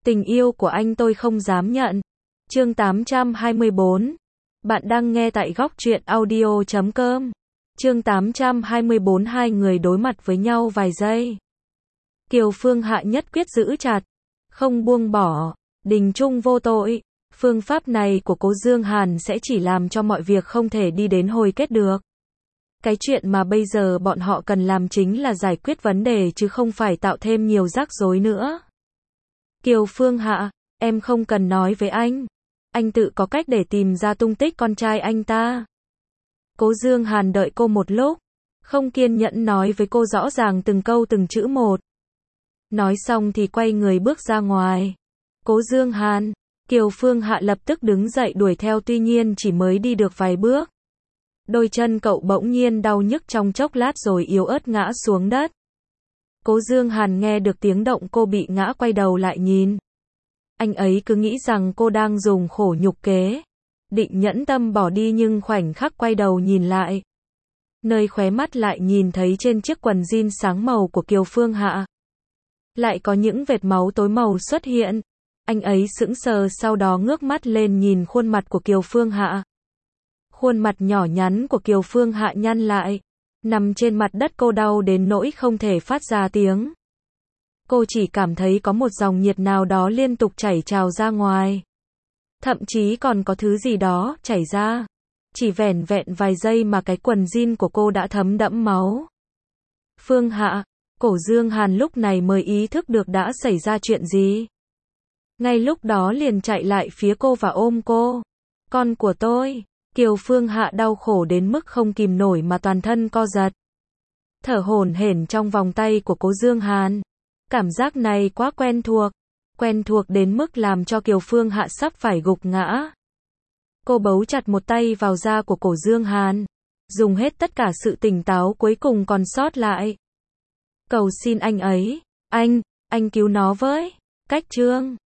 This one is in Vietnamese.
Tình yêu của anh tôi không dám nhận. Chương 824. Bạn đang nghe tại góc truyện audio.com. Chương 824. Hai người đối mặt với nhau vài giây. Kiều Phương Hạ nhất quyết giữ chặt, không buông bỏ. Đình Trung vô tội. Phương pháp này của Cố Dương Hàn sẽ chỉ làm cho mọi việc không thể đi đến hồi kết được. Cái chuyện mà bây giờ bọn họ cần làm chính là giải quyết vấn đề chứ không phải tạo thêm nhiều rắc rối nữa. Kiều Phương Hạ, em không cần nói với anh tự có cách để tìm ra tung tích con trai anh ta. Cố Dương Hàn đợi cô một lúc, không kiên nhẫn nói với cô rõ ràng từng câu từng chữ một. Nói xong thì quay người bước ra ngoài. Cố Dương Hàn, Kiều Phương Hạ lập tức đứng dậy đuổi theo, tuy nhiên chỉ mới đi được vài bước. Đôi chân cậu bỗng nhiên đau nhức trong chốc lát rồi yếu ớt ngã xuống đất. Cố Dương Hàn nghe được tiếng động cô bị ngã quay đầu lại nhìn. Anh ấy cứ nghĩ rằng cô đang dùng khổ nhục kế. Định nhẫn tâm bỏ đi nhưng khoảnh khắc quay đầu nhìn lại. Nơi khóe mắt lại nhìn thấy trên chiếc quần jean sáng màu của Kiều Phương Hạ. Lại có những vệt máu tối màu xuất hiện. Anh ấy sững sờ, sau đó ngước mắt lên nhìn khuôn mặt của Kiều Phương Hạ. Khuôn mặt nhỏ nhắn của Kiều Phương Hạ nhăn lại. Nằm trên mặt đất cô đau đến nỗi không thể phát ra tiếng. Cô chỉ cảm thấy có một dòng nhiệt nào đó liên tục chảy trào ra ngoài. Thậm chí còn có thứ gì đó chảy ra. Chỉ vẻn vẹn vài giây mà cái quần jean của cô đã thấm đẫm máu. Phương Hạ, Cố Dương Hàn lúc này mới ý thức được đã xảy ra chuyện gì. Ngay lúc đó liền chạy lại phía cô và ôm cô. Con của tôi. Kiều Phương Hạ đau khổ đến mức không kìm nổi mà toàn thân co giật. Thở hổn hển trong vòng tay của Cố Dương Hàn. Cảm giác này quá quen thuộc đến mức làm cho Kiều Phương Hạ sắp phải gục ngã. Cô bấu chặt một tay vào da của Cố Dương Hàn, dùng hết tất cả sự tỉnh táo cuối cùng còn sót lại. Cầu xin anh ấy, anh cứu nó với. Cách chương